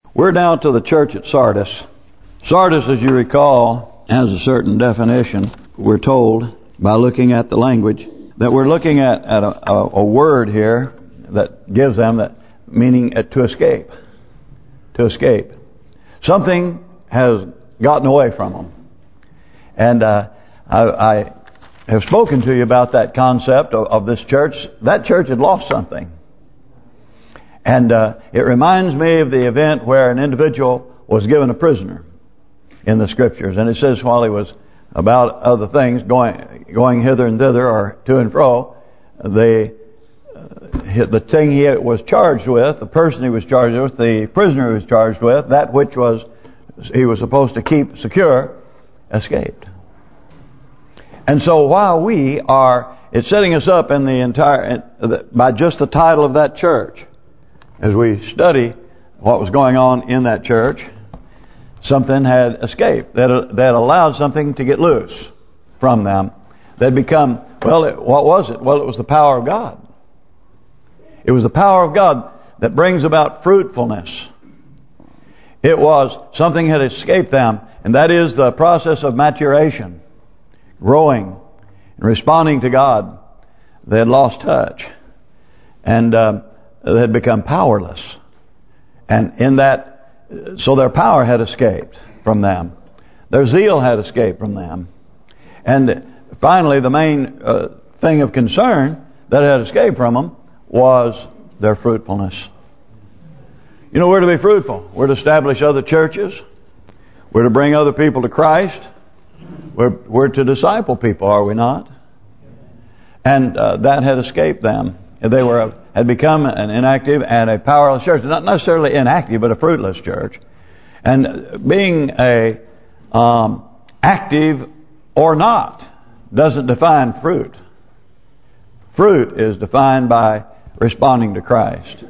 We're now to the church at Sardis. Sardis, as you recall, has a certain definition. We're told by looking at the language that we're looking at a word here that gives them that meaning to escape. To escape. Something has gotten away from them. And I have spoken to you about that concept of this church. That church had lost something. And it reminds me of the event where an individual was given a prisoner in the Scriptures. And it says while he was about other things, going hither and thither or to and fro, the thing he was charged with, the person he was charged with, the prisoner he was charged with, that which he was supposed to keep secure, escaped. And so while it's setting us up in the entire, by just the title of that church, as we study what was going on in that church, something had escaped that allowed something to get loose from them. They'd become, what was it? Well, it was the power of God. It was the power of God that brings about fruitfulness. It was something had escaped them, and that is the process of maturation, growing, and responding to God. They had lost touch, and they had become powerless. And in that, so their power had escaped from them. Their zeal had escaped from them. And finally, the main thing of concern that had escaped from them was their fruitfulness. You know, we're to be fruitful. We're to establish other churches. We're to bring other people to Christ. We're to disciple people, are we not? And that had escaped them. They had become an inactive and a powerless church. Not necessarily inactive, but a fruitless church. And being a active or not doesn't define fruit. Fruit is defined by responding to Christ.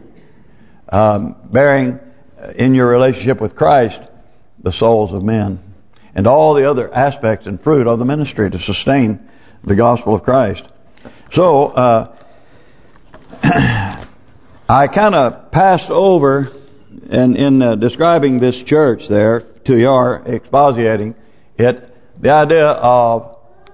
Bearing in your relationship with Christ the souls of men. And all the other aspects and fruit of the ministry to sustain the gospel of Christ. So, I kind of passed over in describing this church there to your expositing it, the idea of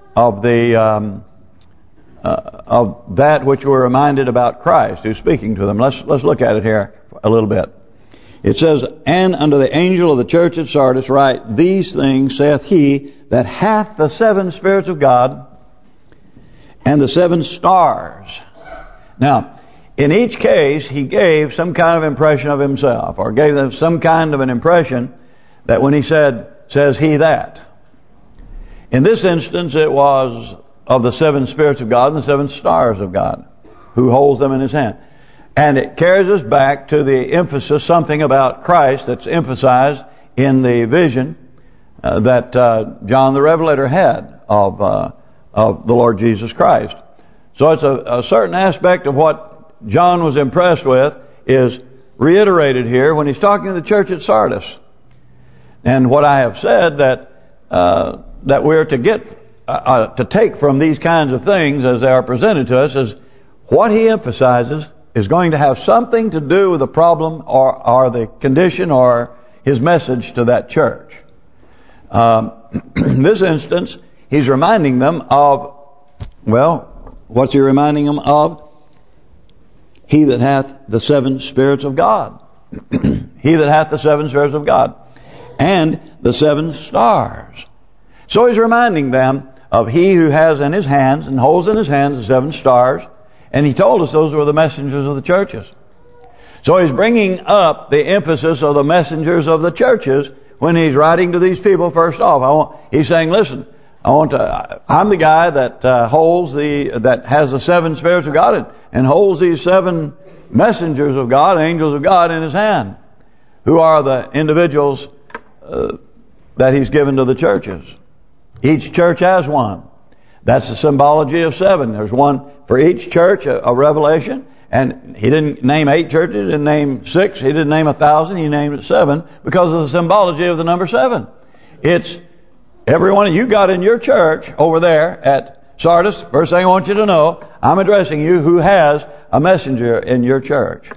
that which we're reminded about Christ who's speaking to them. Let's look at it here a little bit. It says, "And unto the angel of the church at Sardis write, These things saith he that hath the 7 spirits of God and the 7 stars." Now, in each case, he gave some kind of impression of himself, or gave them some kind of an impression that when he says he that. In this instance, it was of the 7 spirits of God and the 7 stars of God, who holds them in his hand. And it carries us back to the emphasis, something about Christ that's emphasized in the vision that John the Revelator had of the Lord Jesus Christ. So it's a certain aspect of what John was impressed with is reiterated here when he's talking to the church at Sardis. And what I have said that we're to get to take from these kinds of things as they are presented to us is what he emphasizes is going to have something to do with the problem or the condition or his message to that church. In this instance, he's reminding them of, what's he reminding them of? He that hath the 7 spirits of God. He that hath the 7 spirits of God. And the 7 stars. So he's reminding them of he who has in his hands and holds in his hands the 7 stars. And he told us those were the messengers of the churches. So he's bringing up the emphasis of the messengers of the churches when he's writing to these people first off. He's saying, listen, I'm the guy that that has the 7 spirits of God and holds these 7 messengers of God, angels of God in his hand, who are the individuals that he's given to the churches. Each church has one. That's the symbology of 7. There's one for each church, a revelation. And he didn't name 8 churches, he didn't name 6, he didn't name 1,000, he named 7 because of the symbology of the number 7. It's everyone you got in your church over there at Sardis. First thing I want you to know, I'm addressing you who has a messenger in your church.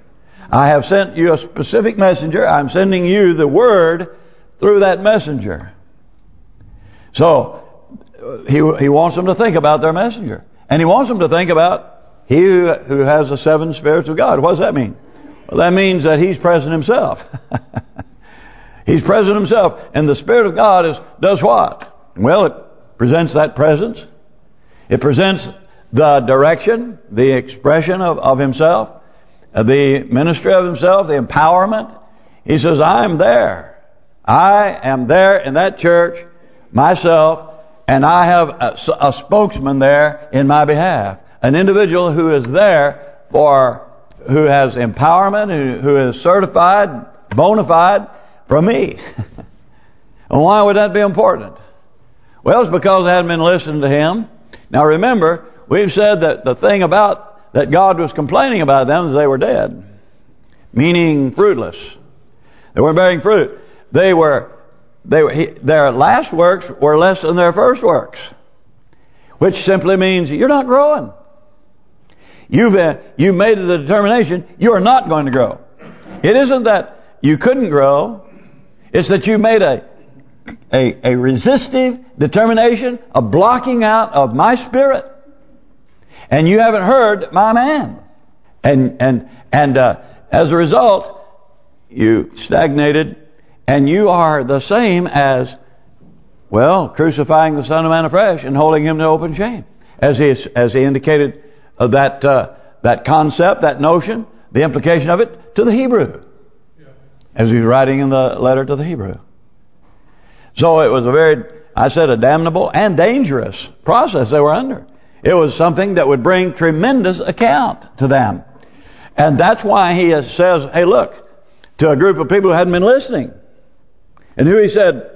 I have sent you a specific messenger. I'm sending you the word through that messenger. So he wants them to think about their messenger. And he wants them to think about he who has the 7 spirits of God. What does that mean? Well, that means that he's present himself. He's present himself. And the Spirit of God does what? Well, it presents that presence. It presents the direction, the expression of himself, the ministry of himself, the empowerment. He says, I'm there. I am there in that church myself, and I have a spokesman there in my behalf. An individual who is there who has empowerment, who is certified, bona fide from me. And why would that be important? Well, it's because they hadn't been listening to him. Now remember, we've said that the thing about that God was complaining about them is they were dead. Meaning fruitless. They weren't bearing fruit. Their last works were less than their first works. Which simply means you're not growing. You made the determination you are not going to grow. It isn't that you couldn't grow. It's that you made a resistive determination, a blocking out of my spirit, and you haven't heard my man. And as a result, you stagnated, and you are the same as, well, crucifying the Son of Man afresh and holding him to open shame, as he indicated that concept, that notion, the implication of it to the Hebrew, as he's writing in the letter to the Hebrew. So it was a damnable and dangerous process they were under. It was something that would bring tremendous account to them. And that's why he says, hey, look, to a group of people who hadn't been listening. And who he said,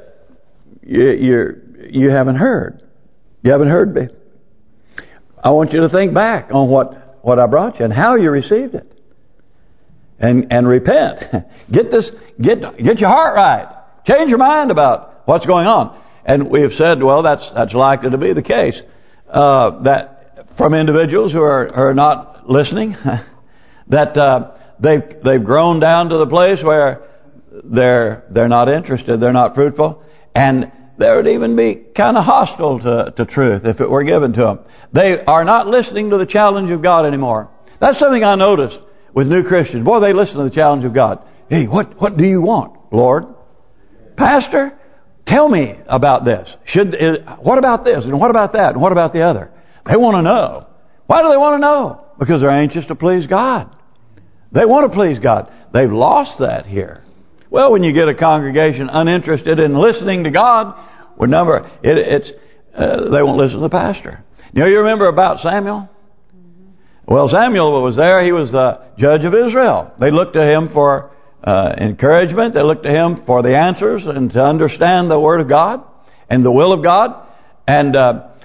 you haven't heard. You haven't heard me. I want you to think back on what I brought you and how you received it. And repent. Get your heart right. Change your mind about what's going on. And we have said, well, that's likely to be the case. That from individuals who are not listening, that they've grown down to the place where they're not interested, they're not fruitful, and they would even be kind of hostile to truth if it were given to them. They are not listening to the challenge of God anymore. That's something I noticed with new Christians. Boy, they listen to the challenge of God. Hey, what do you want, Lord? Pastor, tell me about this. What about this? And what about that? And what about the other? They want to know. Why do they want to know? Because they're anxious to please God. They want to please God. They've lost that here. Well, when you get a congregation uninterested in listening to God, they won't listen to the pastor. You remember about Samuel? Well, Samuel was there. He was the judge of Israel. They looked to him for encouragement. They looked to him for the answers and to understand the Word of God and the will of God. And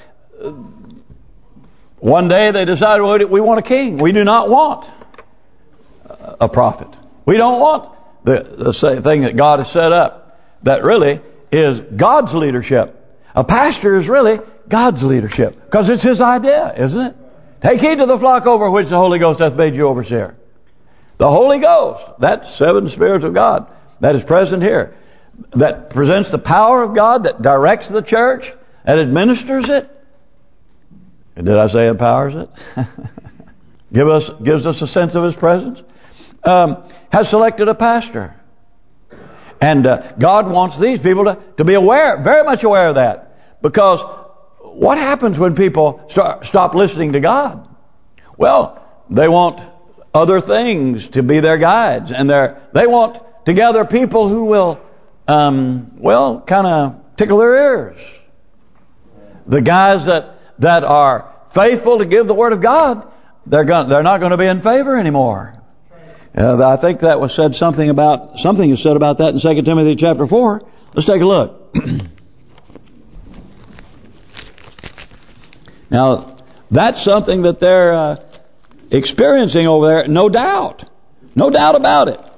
one day they decided, well, we want a king. We do not want a prophet. We don't want the same thing that God has set up. That really is God's leadership. A pastor is really God's leadership. Because it's His idea, isn't it? Take heed to the flock over which the Holy Ghost hath made you overseer. The Holy Ghost, that 7 spirits of God that is present here, that presents the power of God, that directs the church, and administers it. Did I say empowers it? Gives us a sense of His presence. Has selected a pastor. And God wants these people to be aware, very much aware of that. Because what happens when people stop listening to God? Well, they want other things to be their guides. And they want to gather people who will, kind of tickle their ears. The guys that are faithful to give the Word of God, they're not going to be in favor anymore. I think that was said something is said about that in 2 Timothy chapter 4. Let's take a look. Now, that's something that they're experiencing over there, no doubt. No doubt about it.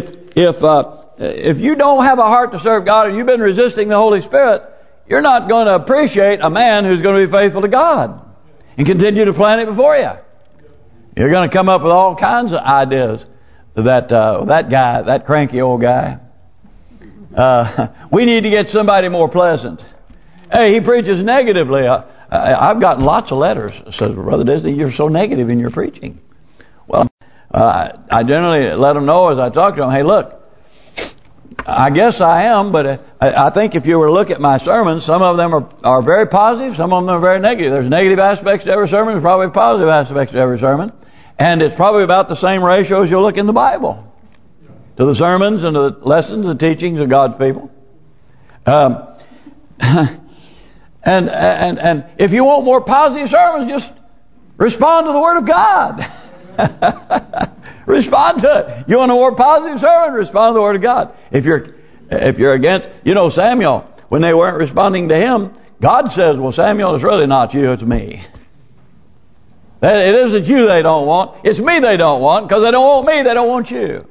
If you don't have a heart to serve God and you've been resisting the Holy Spirit, you're not going to appreciate a man who's going to be faithful to God and continue to plan it before you. You're going to come up with all kinds of ideas that guy, that cranky old guy. We need to get somebody more pleasant. Hey, he preaches negatively. I've gotten lots of letters that says, Brother Disney, you're so negative in your preaching. Well, I generally let them know as I talk to them, hey, look, I guess I am, but I think if you were to look at my sermons, some of them are very positive, some of them are very negative. There's negative aspects to every sermon, there's probably positive aspects to every sermon. And it's probably about the same ratio as you'll look in the Bible. To the sermons and to the lessons and teachings of God's people. And if you want more positive sermons, just respond to the Word of God. Respond to it. You want a more positive sermon? Respond to the Word of God. If you're against, Samuel, when they weren't responding to him, God says, well, Samuel, it's really not you, it's me. It isn't you they don't want. It's me they don't want. Because they don't want me, they don't want you.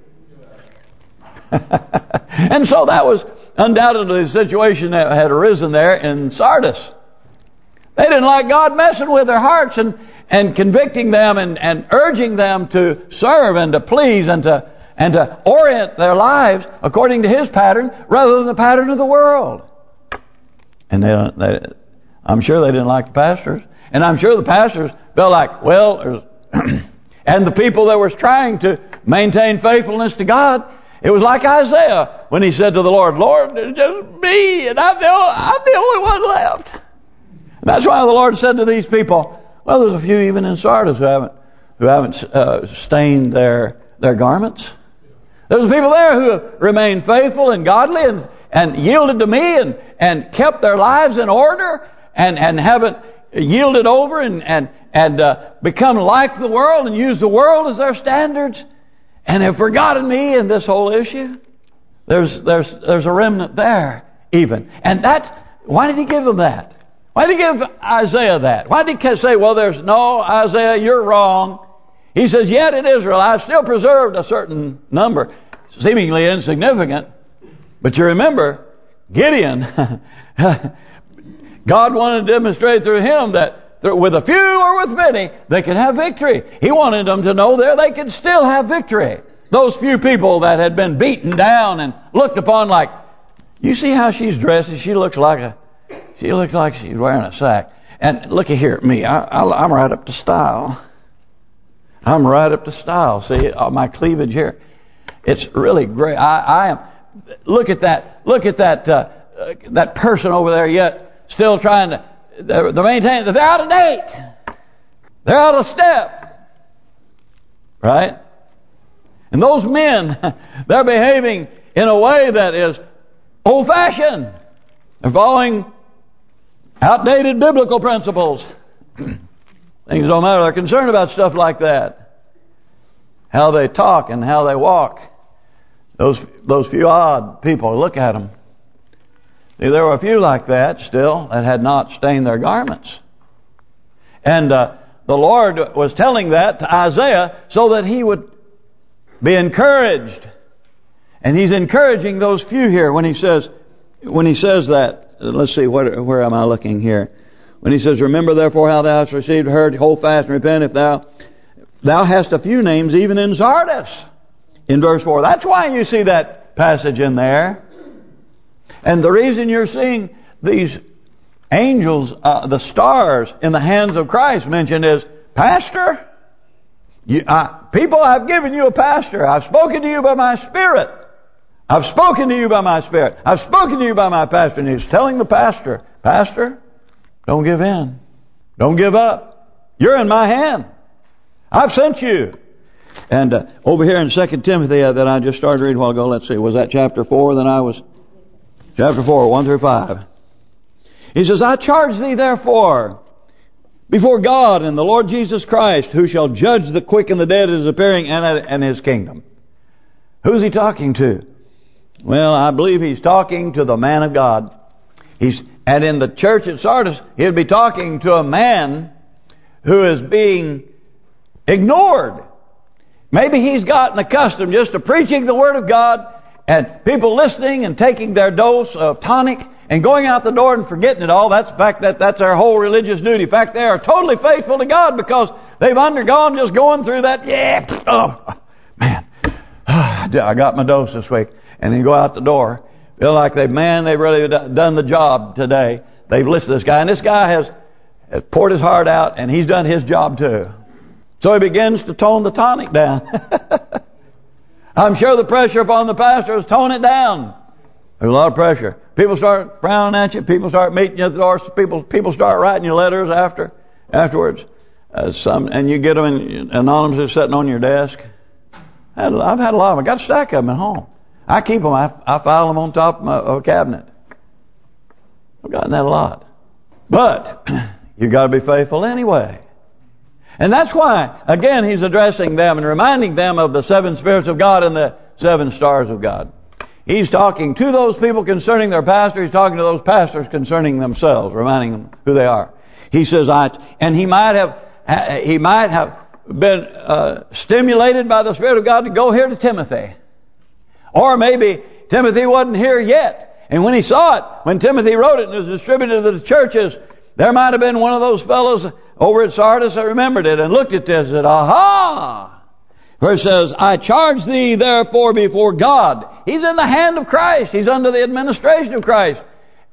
And so that was undoubtedly the situation that had arisen there in Sardis. They didn't like God messing with their hearts and convicting them and urging them to serve and to please and to orient their lives according to His pattern rather than the pattern of the world. And I'm sure they didn't like the pastors. And I'm sure the pastors felt like, well, and the people that were trying to maintain faithfulness to God, it was like Isaiah when he said to the Lord, Lord, it's just me, and I'm the only one left. And that's why the Lord said to these people, well, there's a few even in Sardis who haven't stained their garments. There's people there who remained faithful and godly and yielded to me and kept their lives in order and haven't yielded over and become like the world and use the world as their standards and have forgotten me in this whole issue. There's a remnant there even. And why did He give them that? Why did He give Isaiah that? Why did He say, well, no, Isaiah, you're wrong. He says, yet in Israel I've still preserved a certain number, seemingly insignificant. But you remember, Gideon, God wanted to demonstrate through him that with a few or with many, they could have victory. He wanted them to know they could still have victory. Those few people that had been beaten down and looked upon like, you see how she's dressed? She looks like she's wearing a sack. And look here at me. I'm right up to style. I'm right up to style. See my cleavage here. It's really great. I am. Look at that. Look at that person over there yet still trying to maintain. They're out of date. They're out of step. Right? And those men, they're behaving in a way that is old-fashioned. They're following outdated biblical principles. Things don't matter. They're concerned about stuff like that. How they talk and how they walk. Those few odd people, look at them. See, there were a few like that still that had not stained their garments. And the Lord was telling that to Isaiah so that he would be encouraged. And He's encouraging those few here when He says that. Let's see, where am I looking here? When He says, remember therefore how thou hast received, heard, hold fast and repent, if thou hast a few names even in Sardis. In verse 4. That's why you see that passage in there. And the reason you're seeing these angels, the stars in the hands of Christ mentioned is, Pastor, people, I've given you a pastor. I've spoken to you by my Spirit. I've spoken to you by my Spirit. I've spoken to you by my pastor. And He's telling the pastor, Pastor, don't give in. Don't give up. You're in my hand. I've sent you. And over here in 2 Timothy that I just started reading a while ago, let's see, was that chapter 4? Chapter 4, 1 through 5. He says, I charge thee therefore before God and the Lord Jesus Christ, who shall judge the quick and the dead at His appearing and His kingdom. Who's He talking to? Well, I believe He's talking to the man of God. And in the church at Sardis, He'd be talking to a man who is being ignored. Maybe he's gotten accustomed just to preaching the Word of God and people listening and taking their dose of tonic and going out the door and forgetting it all. That's their whole religious duty. In fact, they are totally faithful to God because they've undergone just going through that. Yeah, oh man, I got my dose this week. And then go out the door. Feel like they've really done the job today. They've listened to this guy. And this guy has poured his heart out, and he's done his job too. So he begins to tone the tonic down. I'm sure the pressure upon the pastor is tone it down. There's a lot of pressure. People start frowning at you. People start meeting you at the door. People start writing you letters afterwards. And you get them anonymously sitting on your desk. I've had a lot of them. I got a stack of them at home. I keep them. I file them on top of a cabinet. I've gotten that a lot. But you got to be faithful anyway. And that's why, again, he's addressing them and reminding them of the 7 spirits of God and the 7 stars of God. He's talking to those people concerning their pastor. He's talking to those pastors concerning themselves, reminding them who they are. He says, and he might have been stimulated by the Spirit of God to go here to Timothy. Or maybe Timothy wasn't here yet. And when he saw it, when Timothy wrote it and it was distributed to the churches, there might have been one of those fellows over at Sardis that remembered it and looked at this and said, aha! Where it says, I charge thee therefore before God. He's in the hand of Christ. He's under the administration of Christ.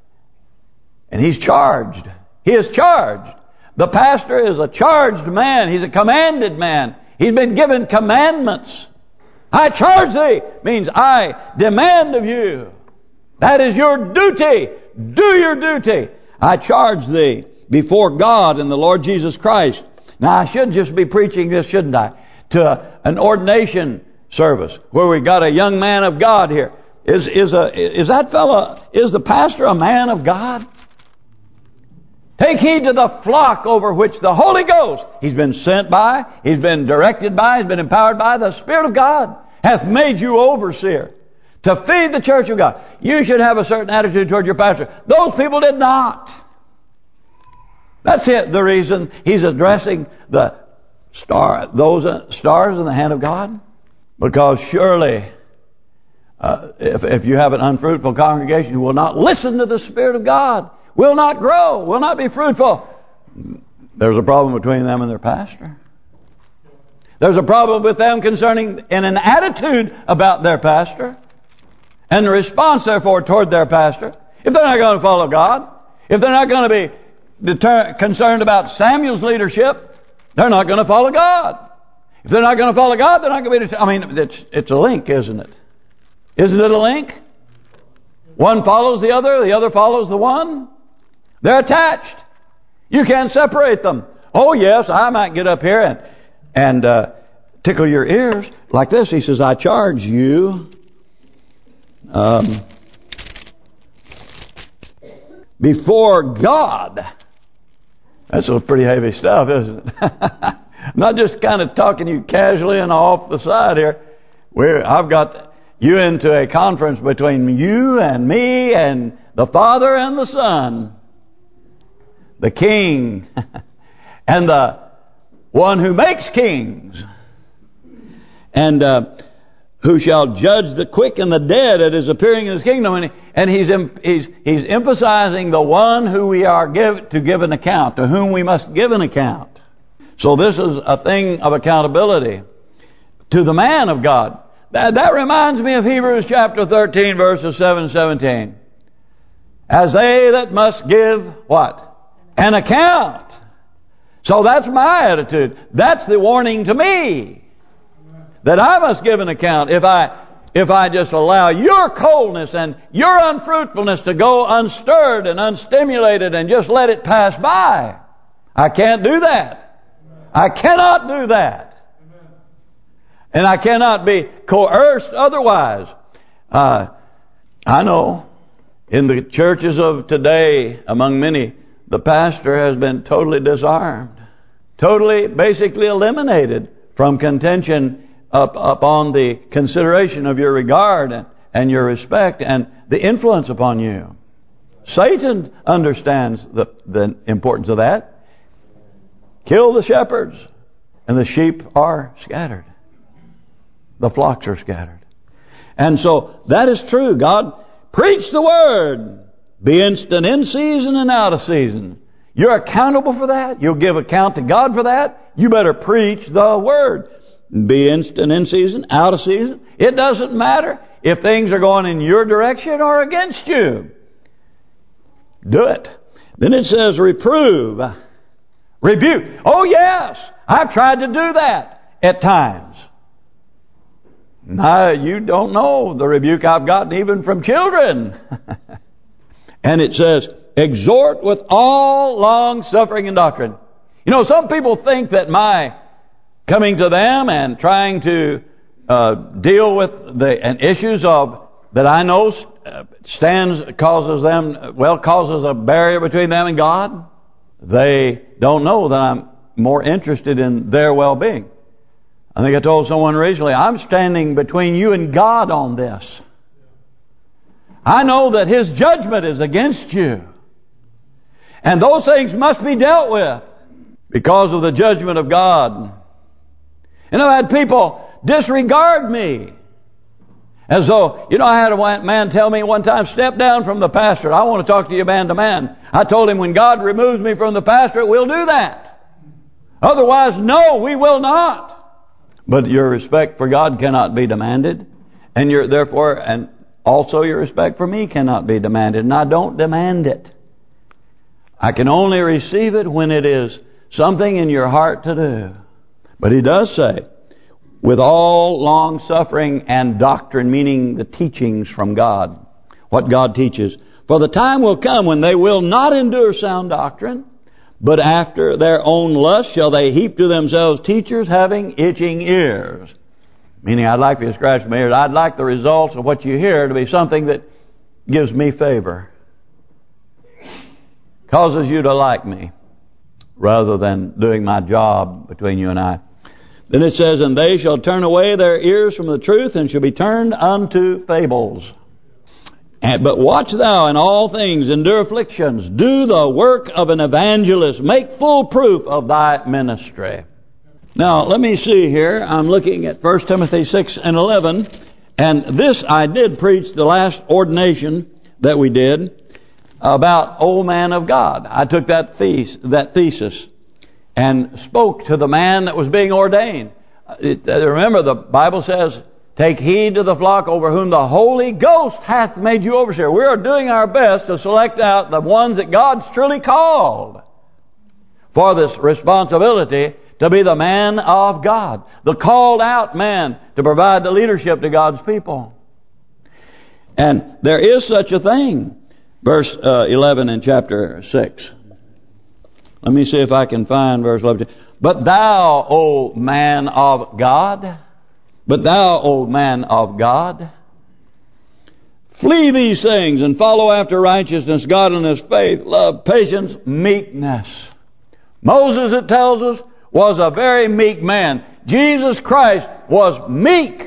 And he's charged. He is charged. The pastor is a charged man. He's a commanded man. He's been given commandments. I charge thee means I demand of you. That is your duty. Do your duty. I charge thee before God and the Lord Jesus Christ. Now I should just be preaching this, shouldn't I? To an ordination service where we got a young man of God here. Is the pastor a man of God? Take heed to the flock over which the Holy Ghost, he's been sent by, he's been directed by, he's been empowered by, the Spirit of God hath made you overseer to feed the church of God. You should have a certain attitude toward your pastor. Those people did not. That's it. The reason he's addressing the those stars in the hand of God. Because surely, if you have an unfruitful congregation who will not listen to the Spirit of God, will not grow, will not be fruitful, there's a problem between them and their pastor. There's a problem with them concerning in an attitude about their pastor. And the response, therefore, toward their pastor. If they're not going to follow God, if they're not going to be concerned about Samuel's leadership, they're not going to follow God. If they're not going to follow God, they're not going to be... it's a link, isn't it? Isn't it a link? One follows the other follows the one. They're attached. You can't separate them. Oh yes, I might get up here and tickle your ears like this. He says, I charge you before God. That's some pretty heavy stuff, isn't it? I'm not just kind of talking you casually and off the side here. I've got you into a conference between you and me and the Father and the Son, the King, and the one who makes kings, and who shall judge the quick and the dead at his appearing in his kingdom. And he's emphasizing the one who we are to give an account, to whom we must give an account. So this is a thing of accountability to the man of God. That reminds me of Hebrews chapter 13, verses 7 and 17. As they that must give, what? An account. So that's my attitude. That's the warning to me. That I must give an account if I just allow your coldness and your unfruitfulness to go unstirred and unstimulated and just let it pass by. I can't do that. I cannot do that. And I cannot be coerced otherwise. I know in the churches of today, among many, the pastor has been totally disarmed. Totally, basically eliminated from contention upon the consideration of your regard and your respect and the influence upon you. Satan understands the importance of that. Kill the shepherds and the sheep are scattered. The flocks are scattered. And so that is true. God, preach the word. Be instant in season and out of season. You're accountable for that. You'll give account to God for that. You better preach the word. Be instant in season, out of season. It doesn't matter if things are going in your direction or against you. Do it. Then it says reprove, rebuke. Oh yes, I've tried to do that at times. Now you don't know the rebuke I've gotten even from children. And it says exhort with all long suffering and doctrine. You know, some people think that my coming to them and trying to deal with the issues of that I know causes a barrier between them and God. They don't know that I'm more interested in their well-being. I think I told someone recently, I'm standing between you and God on this. I know that His judgment is against you. And those things must be dealt with because of the judgment of God. And I've had people disregard me. As though, I had a man tell me one time, step down from the pastorate. I want to talk to you man to man. I told him when God removes me from the pastorate, we'll do that. Otherwise, no, we will not. But your respect for God cannot be demanded. And and also your respect for me cannot be demanded. And I don't demand it. I can only receive it when it is something in your heart to do. But He does say, with all long suffering and doctrine, meaning the teachings from God, what God teaches. For the time will come when they will not endure sound doctrine, but after their own lust shall they heap to themselves teachers having itching ears. Meaning, I'd like for you to scratch my ears. I'd like the results of what you hear to be something that gives me favor. Causes you to like me, rather than doing my job between you and I. Then it says, and they shall turn away their ears from the truth and shall be turned unto fables. But watch thou in all things, endure afflictions, do the work of an evangelist, make full proof of thy ministry. Now, let me see here. I'm looking at 1 Timothy 6 and 11. And this I did preach the last ordination that we did about old man of God. I took that thesis and spoke to the man that was being ordained. Remember, the Bible says, take heed to the flock over whom the Holy Ghost hath made you overseer. We are doing our best to select out the ones that God's truly called for this responsibility to be the man of God, the called out man to provide the leadership to God's people. And there is such a thing. Verse 11 in chapter 6. Let me see if I can find verse 11. But thou, O man of God, flee these things and follow after righteousness, godliness, faith, love, patience, meekness. Moses, it tells us, was a very meek man. Jesus Christ was meek.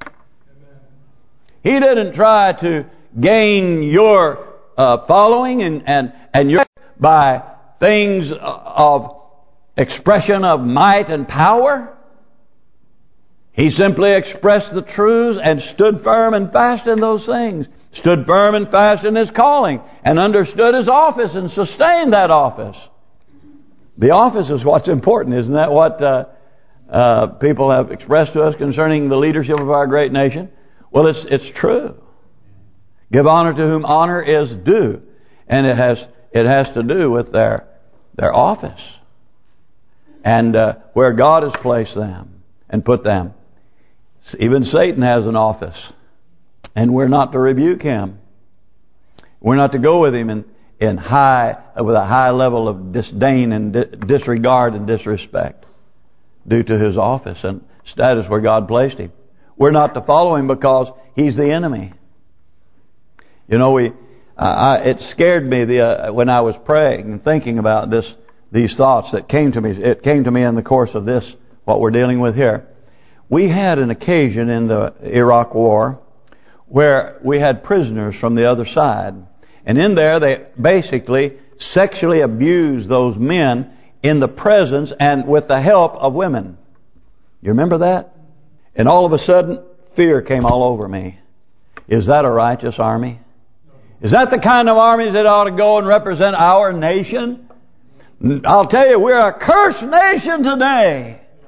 He didn't try to gain your following and your by things of expression of might and power. He simply expressed the truths and stood firm and fast in those things. Stood firm and fast in His calling and understood His office and sustained that office. The office is what's important. Isn't that what people have expressed to us concerning the leadership of our great nation? Well, it's true. Give honor to whom honor is due. And it has to do with their office. And where God has placed them and put them. Even Satan has an office. And we're not to rebuke him. We're not to go with him with a high level of disdain and disregard and disrespect due to his office and status where God placed him. We're not to follow him because he's the enemy. You know, it scared me when I was praying and thinking about these thoughts that came to me. It came to me in the course of this, what we're dealing with here. We had an occasion in the Iraq War where we had prisoners from the other side. And in there they basically sexually abused those men in the presence and with the help of women. You remember that? And all of a sudden, fear came all over me. Is that a righteous army? Is that the kind of armies that ought to go and represent our nation? I'll tell you, we're a cursed nation today.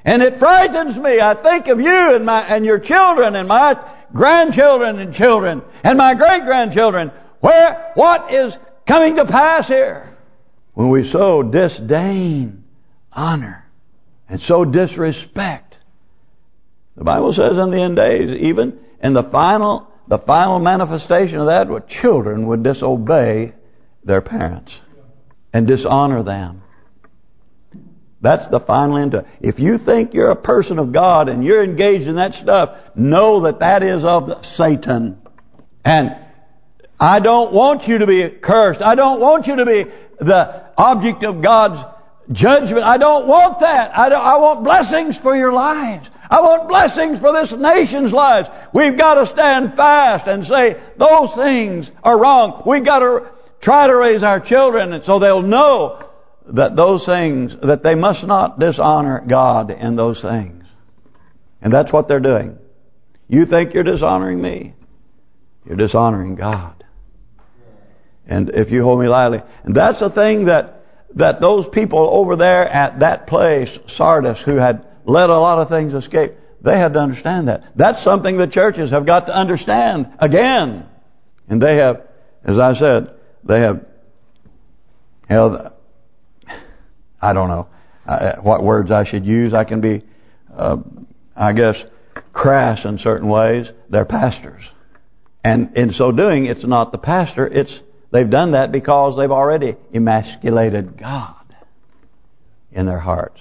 And it frightens me. I think of you and your children and my grandchildren and children and my great-grandchildren. What is coming to pass here? When we so disdain honor and so disrespect. The Bible says in the end days, even in the final manifestation of that, where children would disobey their parents and dishonor them. That's the final end to it. If you think you're a person of God and you're engaged in that stuff, know that that is of Satan. And I don't want you to be cursed. I don't want you to be the object of God's judgment. I don't want that. I want blessings for your lives. I want blessings for this nation's lives. We've got to stand fast and say those things are wrong. We've got to try to raise our children so they'll know that those things, that they must not dishonor God in those things. And that's what they're doing. You think you're dishonoring me. You're dishonoring God. And if you hold me lightly. And that's the thing that those people over there at that place, Sardis, who had let a lot of things escape, they had to understand that. That's something the churches have got to understand again. And they have, as I said, they have held... I don't know what words I should use. I can be, I guess, crass in certain ways. They're pastors. And in so doing, it's not the pastor. They've done that because they've already emasculated God in their hearts.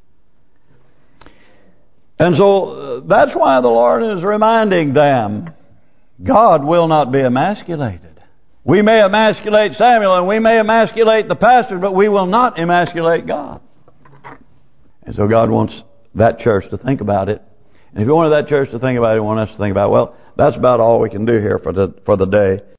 And so that's why the Lord is reminding them, God will not be emasculated. We may emasculate Samuel and we may emasculate the pastor, but we will not emasculate God. And so God wants that church to think about it. And if you wanted that church to think about it, you want us to think about it, well, that's about all we can do here for the day.